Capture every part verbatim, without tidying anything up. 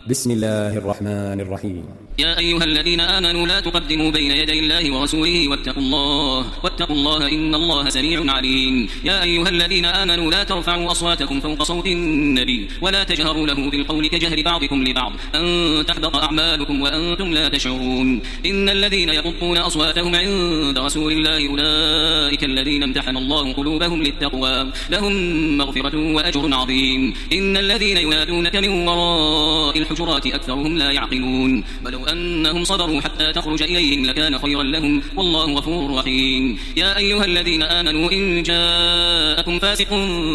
بسم الله الرحمن الرحيم. يا أيها الذين آمنوا لا تقدموا بين يدي الله ورسوله واتقوا الله واتقوا الله إن الله سميع عليم. يا أيها الذين آمنوا لا ترفعوا أصواتكم فوق صوت النبي ولا تجهروا له بالقول كجهر بعضكم لبعض أن تحبط أعمالكم وأنتم لا تشعرون. إن الذين يغضون أصواتهم عند رسول الله أولئك الذين امتحن الله قلوبهم للتقوى لهم مغفرة وأجر عظيم. إن الذين ينادونك من وراء الحجرات أكثرهم لا يعقلون ولو أنهم صبروا حتى تخرج إليهم لكان خيرا لهم والله غفور رحيم. يا أيها الذين آمنوا إن جاءكم فاسق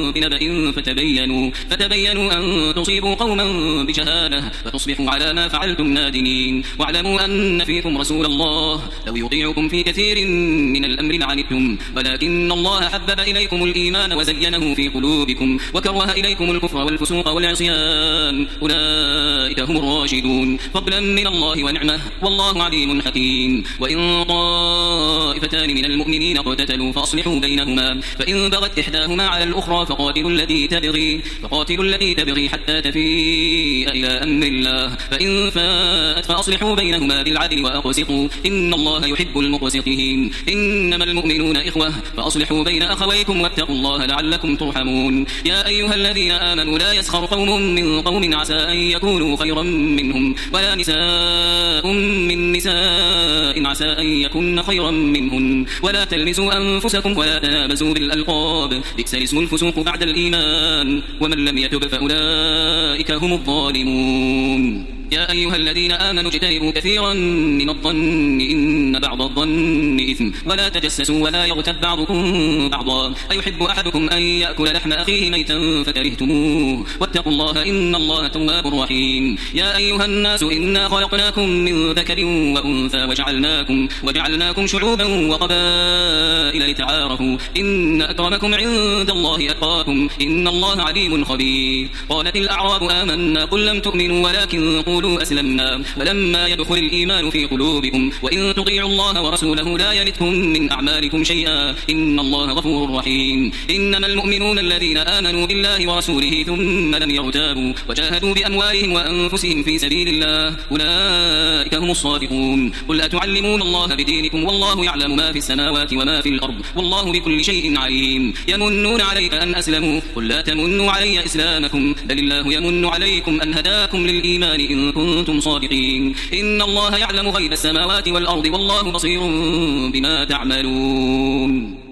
بنبأ فتبينوا فتبينوا أن تصيبوا قوما بجهالة فتصبحوا على ما فعلتم نادمين. واعلموا أن فيكم رسول الله لو يطيعكم في كثير من الأمر لعنتم ولكن الله حبب إليكم الإيمان وزينه في قلوبكم وكره إليكم الكفر والفسوق والعصيان أولئك هم الراشدون فضلا من الله ونعمه والله عليم حكيم. وإن طائفتان من المؤمنين اقتتلوا فأصلحوا بينهما فإن بغت إحداهما على الأخرى فقاتلوا التي تبغي فقاتلوا التي تبغي حتى تفيء إلى أمر الله فإن فاءت فأصلحوا بينهما بالعدل وأقسطوا إن الله يحب المقسطين. إنما المؤمنون إخوة فأصلحوا بين أخويكم واتقوا الله لعلكم ترحمون. يا أيها الذين آمنوا لا يسخر قوم من قوم عسى أن يكونوا خيرا منهم ولا نساء من نساء عسى أن يكن خيرا منهن ولا تلمزوا أنفسكم ولا تنابزوا بالألقاب بئس الاسم الفسوق بعد الإيمان ومن لم يتب فأولئك هم الظالمون. يا أيها الذين آمنوا اجتنبوا كثيرا من الظن إن بعض الظن إثم ولا تجسسوا ولا يغتب بعضكم بعضا أيحب أحدكم أن يأكل لحم أخيه ميتا فكرهتموه واتقوا الله إن الله تواب رحيم. يا أيها الناس إنا خلقناكم من ذكر وأنثى وجعلناكم, وجعلناكم شعوبا وقبائل لتعارفوا إن أكرمكم عند الله أتقاكم إن الله عليم خبير. قالت الأعراب آمنا قل لم تؤمنوا ولكن قولوا أسلمنا ولما يدخل الإيمان في قلوبكم وإن تطيعوا الله ورسوله لا يلتكم من أعمالكم شيئا إن الله غفور رحيم. إنما المؤمنون الذين آمنوا بالله ورسوله ثم لم يرتابوا وجاهدوا بأموالهم وأنفسهم في سبيل الله أولئك هم الصادقون. قل أتعلمون الله بدينكم والله يعلم ما في السماوات وما في الأرض والله بكل شيء عليم. يمنون عليك أن أسلموا قل لا تمنوا علي إسلامكم بل الله يمن عليكم أن هداكم للإيمان إن كنتم صادقين. إن الله يعلم غيب السماوات والأرض والله بصير بما تعملون.